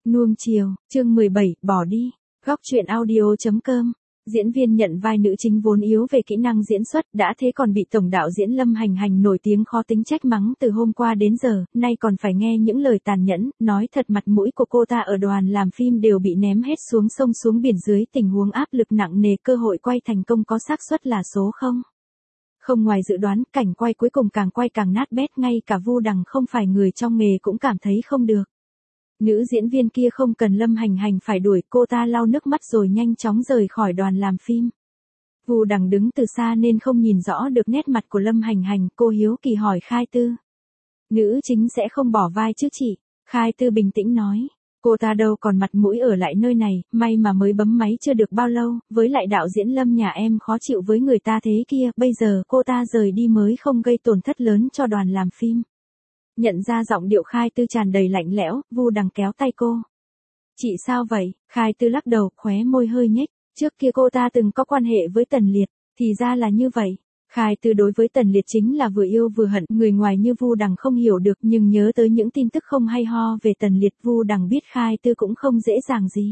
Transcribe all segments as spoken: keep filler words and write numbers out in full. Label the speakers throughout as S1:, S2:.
S1: Nuông chiều, chương mười bảy, bỏ đi. Góc truyện audio chấm com. Diễn viên nhận vai nữ chính vốn yếu về kỹ năng diễn xuất, đã thế còn bị tổng đạo diễn Lâm Hành Hành nổi tiếng khó tính trách mắng từ hôm qua đến giờ, nay còn phải nghe những lời tàn nhẫn, nói thật mặt mũi của cô ta ở đoàn làm phim đều bị ném hết xuống sông xuống biển dưới tình huống áp lực nặng nề, cơ hội quay thành công có xác suất là số không. Không ngoài dự đoán, cảnh quay cuối cùng càng quay càng nát bét, ngay cả Vu Đằng không phải người trong nghề cũng cảm thấy không được. Nữ diễn viên kia không cần Lâm Hành Hành phải đuổi, cô ta lau nước mắt rồi nhanh chóng rời khỏi đoàn làm phim. Vu Đằng đứng từ xa nên không nhìn rõ được nét mặt của Lâm Hành Hành, cô hiếu kỳ hỏi Khai Tư. Nữ chính sẽ không bỏ vai chứ chị? Khai Tư bình tĩnh nói. Cô ta đâu còn mặt mũi ở lại nơi này, may mà mới bấm máy chưa được bao lâu, với lại đạo diễn Lâm nhà em khó chịu với người ta thế kia, bây giờ cô ta rời đi mới không gây tổn thất lớn cho đoàn làm phim. Nhận ra giọng điệu Khai Tư tràn đầy lạnh lẽo, Vu Đằng kéo tay cô. Chị sao vậy? Khai Tư lắc đầu, khóe môi hơi nhếch. Trước kia cô ta từng có quan hệ với Tần Liệt, thì ra là như vậy. Khai Tư đối với Tần Liệt chính là vừa yêu vừa hận, người ngoài như Vu Đằng không hiểu được, nhưng nhớ tới những tin tức không hay ho về Tần Liệt, Vu Đằng biết Khai Tư cũng không dễ dàng gì.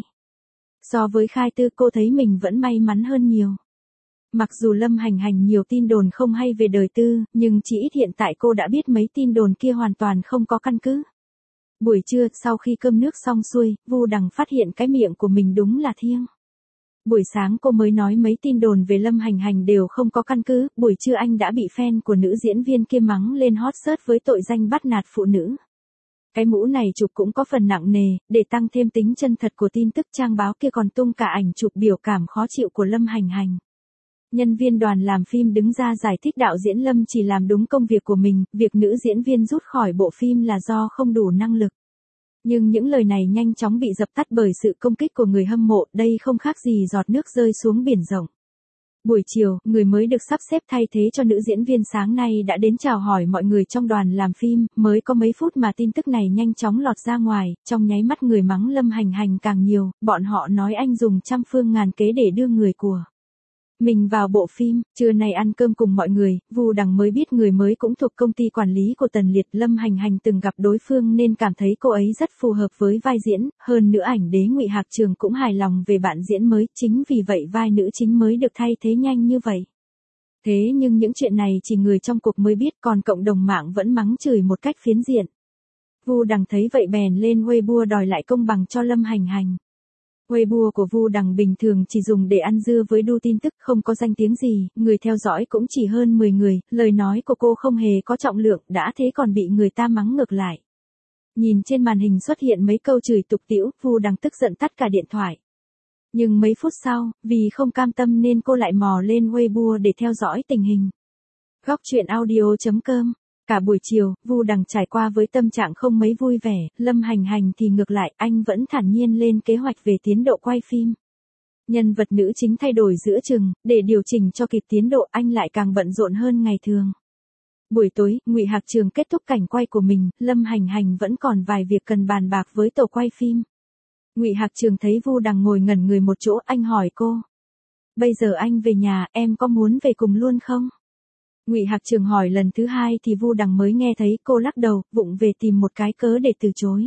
S1: So với Khai Tư, cô thấy mình vẫn may mắn hơn nhiều. Mặc dù Lâm Hành Hành nhiều tin đồn không hay về đời tư, nhưng chỉ ít hiện tại cô đã biết mấy tin đồn kia hoàn toàn không có căn cứ. Buổi trưa, sau khi cơm nước xong xuôi, Vu Đằng phát hiện cái miệng của mình đúng là thiêng. Buổi sáng cô mới nói mấy tin đồn về Lâm Hành Hành đều không có căn cứ, buổi trưa anh đã bị fan của nữ diễn viên kia mắng lên hot search với tội danh bắt nạt phụ nữ. Cái mũ này chụp cũng có phần nặng nề, để tăng thêm tính chân thật của tin tức, trang báo kia còn tung cả ảnh chụp biểu cảm khó chịu của Lâm Hành Hành. Nhân viên đoàn làm phim đứng ra giải thích đạo diễn Lâm chỉ làm đúng công việc của mình, việc nữ diễn viên rút khỏi bộ phim là do không đủ năng lực. Nhưng những lời này nhanh chóng bị dập tắt bởi sự công kích của người hâm mộ, đây không khác gì giọt nước rơi xuống biển rộng. Buổi chiều, người mới được sắp xếp thay thế cho nữ diễn viên sáng nay đã đến chào hỏi mọi người trong đoàn làm phim, mới có mấy phút mà tin tức này nhanh chóng lọt ra ngoài, trong nháy mắt người mắng Lâm Hành Hành càng nhiều, bọn họ nói anh dùng trăm phương ngàn kế để đưa người của mình vào bộ phim. Trưa nay ăn cơm cùng mọi người, Vu Đằng mới biết người mới cũng thuộc công ty quản lý của Tần Liệt. Lâm Hành Hành từng gặp đối phương nên cảm thấy cô ấy rất phù hợp với vai diễn, hơn nữa ảnh đế Ngụy Hạc Trường cũng hài lòng về bạn diễn mới, chính vì vậy vai nữ chính mới được thay thế nhanh như vậy. Thế nhưng những chuyện này chỉ người trong cuộc mới biết, còn cộng đồng mạng vẫn mắng chửi một cách phiến diện. Vu Đằng thấy vậy bèn lên Weibo đòi lại công bằng cho Lâm Hành Hành. Weibo của Vu Đằng bình thường chỉ dùng để ăn dưa với đu tin tức, không có danh tiếng gì, người theo dõi cũng chỉ hơn mười người, lời nói của cô không hề có trọng lượng, đã thế còn bị người ta mắng ngược lại. Nhìn trên màn hình xuất hiện mấy câu chửi tục tĩu, Vu Đằng tức giận tắt cả điện thoại. Nhưng mấy phút sau, vì không cam tâm nên cô lại mò lên Weibo để theo dõi tình hình. Góc truyện audio chấm com. Cả buổi chiều, Vu Đằng trải qua với tâm trạng không mấy vui vẻ, Lâm Hành Hành thì ngược lại, anh vẫn thản nhiên lên kế hoạch về tiến độ quay phim. Nhân vật nữ chính thay đổi giữa chừng, để điều chỉnh cho kịp tiến độ, anh lại càng bận rộn hơn ngày thường. Buổi tối, Ngụy Hạc Trường kết thúc cảnh quay của mình, Lâm Hành Hành vẫn còn vài việc cần bàn bạc với tổ quay phim. Ngụy Hạc Trường thấy Vu Đằng ngồi ngẩn người một chỗ, anh hỏi cô. Bây giờ anh về nhà, em có muốn về cùng luôn không? Ngụy Hạc Trường hỏi lần thứ hai thì Vu Đằng mới nghe thấy, cô lắc đầu, vụng về tìm một cái cớ để từ chối.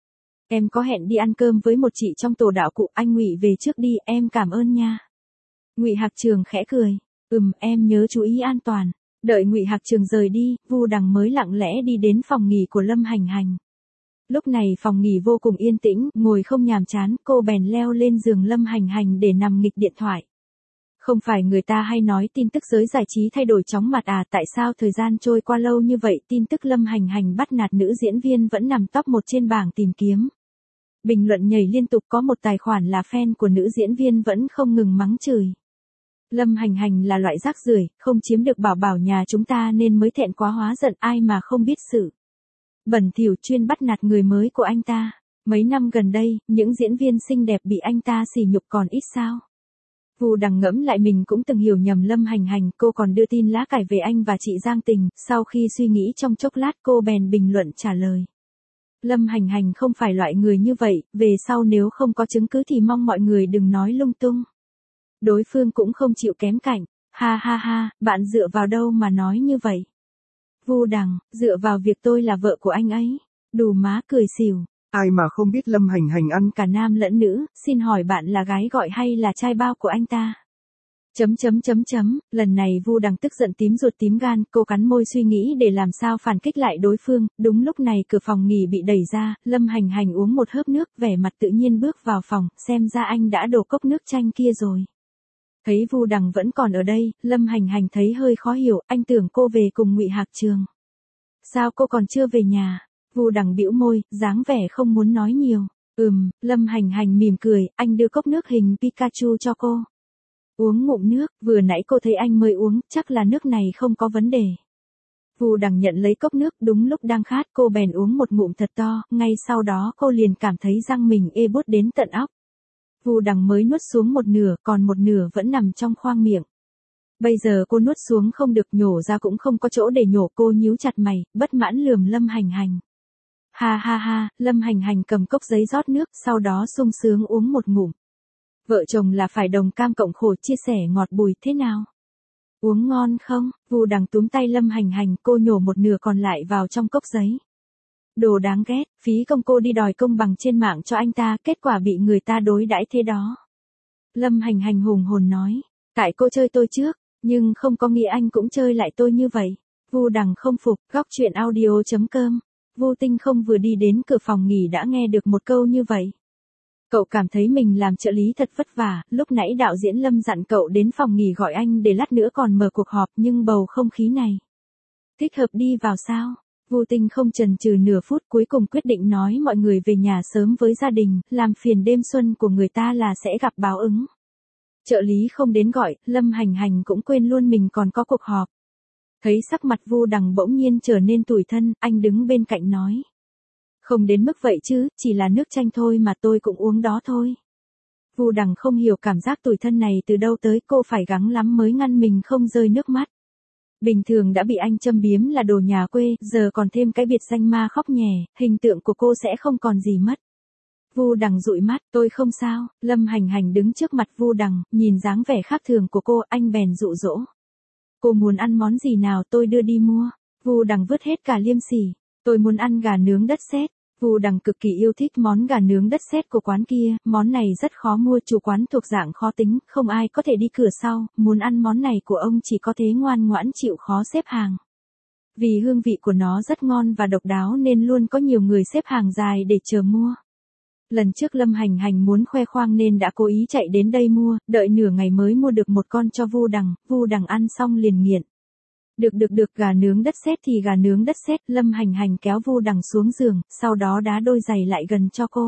S1: Em có hẹn đi ăn cơm với một chị trong tổ đạo cụ, anh Ngụy về trước đi, em cảm ơn nha. Ngụy Hạc Trường khẽ cười, ừm, em nhớ chú ý an toàn. Đợi Ngụy Hạc Trường rời đi, Vu Đằng mới lặng lẽ đi đến phòng nghỉ của Lâm Hành Hành. Lúc này phòng nghỉ vô cùng yên tĩnh, ngồi không nhàm chán, cô bèn leo lên giường Lâm Hành Hành để nằm nghịch điện thoại. Không phải người ta hay nói tin tức giới giải trí thay đổi chóng mặt à, tại sao thời gian trôi qua lâu như vậy tin tức Lâm Hành Hành bắt nạt nữ diễn viên vẫn nằm top một trên bảng tìm kiếm. Bình luận nhảy liên tục, có một tài khoản là fan của nữ diễn viên vẫn không ngừng mắng chửi. Lâm Hành Hành là loại rác rưởi, không chiếm được bảo bảo nhà chúng ta nên mới thẹn quá hóa giận, ai mà không biết sự bẩn thỉu chuyên bắt nạt người mới của anh ta. Mấy năm gần đây, những diễn viên xinh đẹp bị anh ta sỉ nhục còn ít sao. Vu Đằng ngẫm lại mình cũng từng hiểu nhầm Lâm Hành Hành, cô còn đưa tin lá cải về anh và chị Giang Tình, sau khi suy nghĩ trong chốc lát cô bèn bình luận trả lời. Lâm Hành Hành không phải loại người như vậy, về sau nếu không có chứng cứ thì mong mọi người đừng nói lung tung. Đối phương cũng không chịu kém cạnh, ha ha ha, bạn dựa vào đâu mà nói như vậy? Vu Đằng, dựa vào việc tôi là vợ của anh ấy. Đù má cười xỉu.
S2: Ai mà không biết Lâm Hành Hành ăn
S1: cả nam lẫn nữ, xin hỏi bạn là gái gọi hay là trai bao của anh ta? Chấm chấm chấm chấm, lần này Vu Đằng tức giận tím ruột tím gan, cô cắn môi suy nghĩ để làm sao phản kích lại đối phương, đúng lúc này cửa phòng nghỉ bị đẩy ra, Lâm Hành Hành uống một hớp nước, vẻ mặt tự nhiên bước vào phòng, xem ra anh đã đổ cốc nước chanh kia rồi. Thấy Vu Đằng vẫn còn ở đây, Lâm Hành Hành thấy hơi khó hiểu, anh tưởng cô về cùng Ngụy Hạc Trường. Sao cô còn chưa về nhà? Vu Đằng bĩu môi, dáng vẻ không muốn nói nhiều. Ừm, Lâm Hành Hành mỉm cười, anh đưa cốc nước hình Pikachu cho cô. Uống ngụm nước, vừa nãy cô thấy anh mới uống, chắc là nước này không có vấn đề. Vu Đằng nhận lấy cốc nước, đúng lúc đang khát cô bèn uống một ngụm thật to, ngay sau đó cô liền cảm thấy răng mình ê buốt đến tận óc. Vu Đằng mới nuốt xuống một nửa, còn một nửa vẫn nằm trong khoang miệng. Bây giờ cô nuốt xuống không được, nhổ ra cũng không có chỗ để nhổ, cô nhíu chặt mày, bất mãn lườm Lâm Hành Hành. Ha ha ha, Lâm Hành Hành cầm cốc giấy rót nước, sau đó sung sướng uống một ngụm. Vợ chồng là phải đồng cam cộng khổ, chia sẻ ngọt bùi, thế nào? Uống ngon không? Vu Đằng túm tay Lâm Hành Hành, cô nhổ một nửa còn lại vào trong cốc giấy. Đồ đáng ghét, phí công cô đi đòi công bằng trên mạng cho anh ta, kết quả bị người ta đối đãi thế đó. Lâm Hành Hành hùng hồn nói, tại cô chơi tôi trước, nhưng không có nghĩa anh cũng chơi lại tôi như vậy. Vu Đằng không phục, góc truyện audio chấm com. Vu Tinh không vừa đi đến cửa phòng nghỉ đã nghe được một câu như vậy. Cậu cảm thấy mình làm trợ lý thật vất vả, lúc nãy đạo diễn Lâm dặn cậu đến phòng nghỉ gọi anh để lát nữa còn mở cuộc họp, nhưng bầu không khí này thích hợp đi vào sao? Vu Tinh không chần chừ nửa phút, cuối cùng quyết định nói mọi người về nhà sớm với gia đình, làm phiền đêm xuân của người ta là sẽ gặp báo ứng. Trợ lý không đến gọi, Lâm Hành Hành cũng quên luôn mình còn có cuộc họp. Thấy sắc mặt Vu Đằng bỗng nhiên trở nên tủi thân, anh đứng bên cạnh nói. Không đến mức vậy chứ, chỉ là nước chanh thôi mà, tôi cũng uống đó thôi. Vu Đằng không hiểu cảm giác tủi thân này từ đâu tới, cô phải gắng lắm mới ngăn mình không rơi nước mắt. Bình thường đã bị anh châm biếm là đồ nhà quê, giờ còn thêm cái biệt danh ma khóc nhè, hình tượng của cô sẽ không còn gì mất. Vu Đằng dụi mắt, tôi không sao. Lâm Hành Hành đứng trước mặt Vu Đằng, nhìn dáng vẻ khác thường của cô, anh bèn dụ dỗ. Cô muốn ăn món gì nào tôi đưa đi mua. Vu Đằng vứt hết cả liêm sỉ. Tôi muốn ăn gà nướng đất sét. Vu Đằng cực kỳ yêu thích món gà nướng đất sét của quán kia, món này rất khó mua, chủ quán thuộc dạng khó tính, không ai có thể đi cửa sau, muốn ăn món này của ông chỉ có thế ngoan ngoãn chịu khó xếp hàng. Vì hương vị của nó rất ngon và độc đáo nên luôn có nhiều người xếp hàng dài để chờ mua. Lần trước Lâm Hành Hành muốn khoe khoang nên đã cố ý chạy đến đây mua, đợi nửa ngày mới mua được một con cho Vu Đằng, Vu Đằng ăn xong liền nghiện. Được được được, gà nướng đất sét thì gà nướng đất sét. Lâm Hành Hành kéo Vu Đằng xuống giường, sau đó đá đôi giày lại gần cho cô.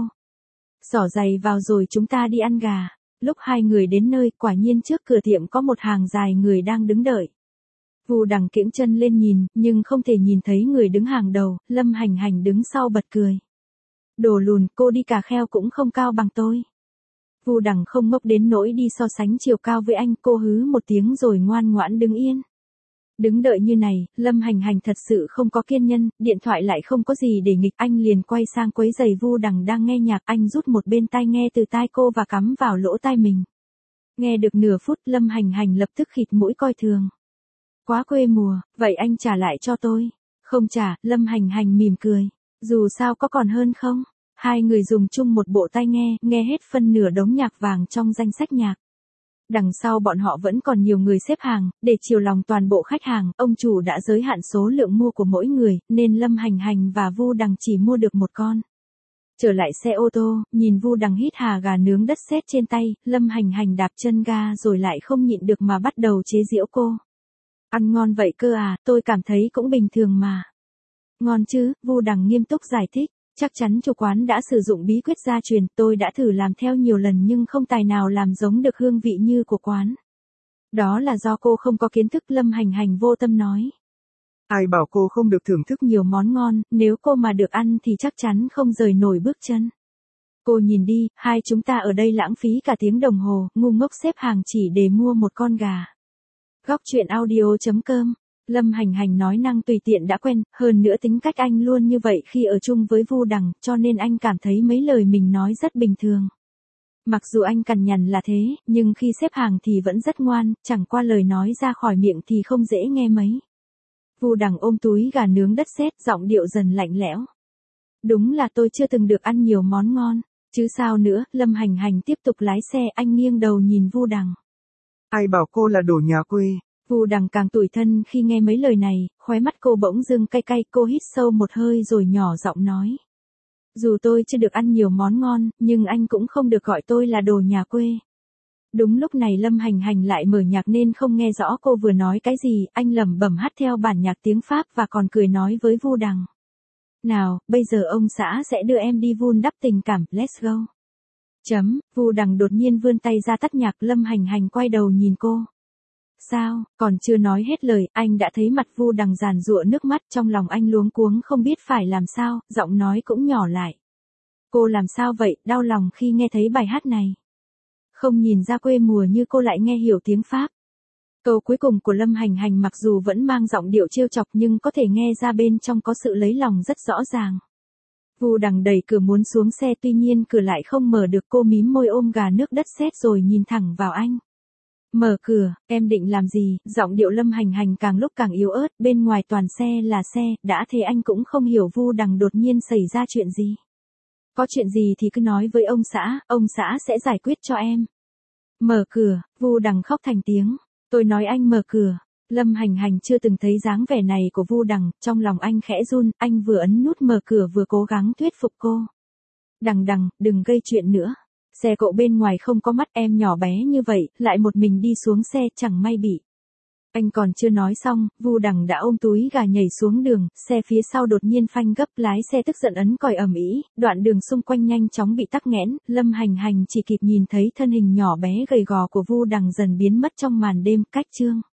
S1: Xỏ giày vào rồi chúng ta đi ăn gà. Lúc hai người đến nơi, quả nhiên trước cửa tiệm có một hàng dài người đang đứng đợi. Vu Đằng kiễng chân lên nhìn, nhưng không thể nhìn thấy người đứng hàng đầu, Lâm Hành Hành đứng sau bật cười. Đồ lùn, cô đi cà kheo cũng không cao bằng tôi. Vu Đằng không ngốc đến nỗi đi so sánh chiều cao với anh, cô hứ một tiếng rồi ngoan ngoãn đứng yên. Đứng đợi như này, Lâm Hành Hành thật sự không có kiên nhẫn, điện thoại lại không có gì để nghịch, anh liền quay sang quấy giày Vu Đằng đang nghe nhạc, anh rút một bên tai nghe từ tai cô và cắm vào lỗ tai mình. Nghe được nửa phút, Lâm Hành Hành lập tức khịt mũi coi thường. Quá quê mùa, vậy anh trả lại cho tôi. Không trả, Lâm Hành Hành mỉm cười. Dù sao có còn hơn không? Hai người dùng chung một bộ tai nghe, nghe hết phân nửa đống nhạc vàng trong danh sách nhạc. Đằng sau bọn họ vẫn còn nhiều người xếp hàng, để chiều lòng toàn bộ khách hàng, ông chủ đã giới hạn số lượng mua của mỗi người, nên Lâm Hành Hành và Vu Đằng chỉ mua được một con. Trở lại xe ô tô, nhìn Vu Đằng hít hà gà nướng đất sét trên tay, Lâm Hành Hành đạp chân ga rồi lại không nhịn được mà bắt đầu chế giễu cô. Ăn ngon vậy cơ à, tôi cảm thấy cũng bình thường mà. Ngon chứ, Vu Đằng nghiêm túc giải thích. Chắc chắn chủ quán đã sử dụng bí quyết gia truyền, tôi đã thử làm theo nhiều lần nhưng không tài nào làm giống được hương vị như của quán. Đó là do cô không có kiến thức, Lâm Hành Hành vô tâm nói.
S2: Ai bảo cô không được thưởng thức
S1: nhiều món ngon, nếu cô mà được ăn thì chắc chắn không rời nổi bước chân. Cô nhìn đi, hai chúng ta ở đây lãng phí cả tiếng đồng hồ, ngu ngốc xếp hàng chỉ để mua một con gà. Góc truyện audio chấm com. Lâm Hành Hành nói năng tùy tiện đã quen, hơn nữa tính cách anh luôn như vậy khi ở chung với Vu Đằng, cho nên anh cảm thấy mấy lời mình nói rất bình thường. Mặc dù anh cằn nhằn là thế, nhưng khi xếp hàng thì vẫn rất ngoan, chẳng qua lời nói ra khỏi miệng thì không dễ nghe mấy. Vu Đằng ôm túi gà nướng đất sét, giọng điệu dần lạnh lẽo. Đúng là tôi chưa từng được ăn nhiều món ngon. Chứ sao nữa, Lâm Hành Hành tiếp tục lái xe, anh nghiêng đầu nhìn Vu Đằng.
S2: Ai bảo cô là đồ nhà quê?
S1: Vu Đằng càng tủi thân khi nghe mấy lời này, khóe mắt cô bỗng dưng cay cay, cô hít sâu một hơi rồi nhỏ giọng nói. Dù tôi chưa được ăn nhiều món ngon, nhưng anh cũng không được gọi tôi là đồ nhà quê. Đúng lúc này Lâm Hành Hành lại mở nhạc nên không nghe rõ cô vừa nói cái gì, anh lẩm bẩm hát theo bản nhạc tiếng Pháp và còn cười nói với Vu Đằng. Nào, bây giờ ông xã sẽ đưa em đi vun đắp tình cảm, let's go. Chấm, Vu Đằng đột nhiên vươn tay ra tắt nhạc, Lâm Hành Hành quay đầu nhìn cô. Sao, còn chưa nói hết lời, anh đã thấy mặt Vu Đằng giàn giụa nước mắt, trong lòng anh luống cuống không biết phải làm sao, giọng nói cũng nhỏ lại. Cô làm sao vậy, đau lòng khi nghe thấy bài hát này. Không nhìn ra quê mùa như cô lại nghe hiểu tiếng Pháp. Câu cuối cùng của Lâm Hành Hành mặc dù vẫn mang giọng điệu trêu chọc nhưng có thể nghe ra bên trong có sự lấy lòng rất rõ ràng. Vu Đằng đẩy cửa muốn xuống xe, tuy nhiên cửa lại không mở được, cô mím môi ôm gà nước đất sét rồi nhìn thẳng vào anh. Mở cửa, em định làm gì? Giọng điệu Lâm Hành Hành càng lúc càng yếu ớt, bên ngoài toàn xe là xe, đã thế anh cũng không hiểu Vu Đằng đột nhiên xảy ra chuyện gì. Có chuyện gì thì cứ nói với ông xã, ông xã sẽ giải quyết cho em. Mở cửa, Vu Đằng khóc thành tiếng. Tôi nói anh mở cửa. Lâm Hành Hành chưa từng thấy dáng vẻ này của Vu Đằng, trong lòng anh khẽ run, anh vừa ấn nút mở cửa vừa cố gắng thuyết phục cô. Đằng Đằng, đừng gây chuyện nữa. Xe cộ bên ngoài không có mắt, em nhỏ bé như vậy, lại một mình đi xuống xe, chẳng may bị. Anh còn chưa nói xong, Vu Đằng đã ôm túi gà nhảy xuống đường, xe phía sau đột nhiên phanh gấp, lái xe tức giận ấn còi ầm ĩ, đoạn đường xung quanh nhanh chóng bị tắc nghẽn, Lâm Hành Hành chỉ kịp nhìn thấy thân hình nhỏ bé gầy gò của Vu Đằng dần biến mất trong màn đêm, cách chương.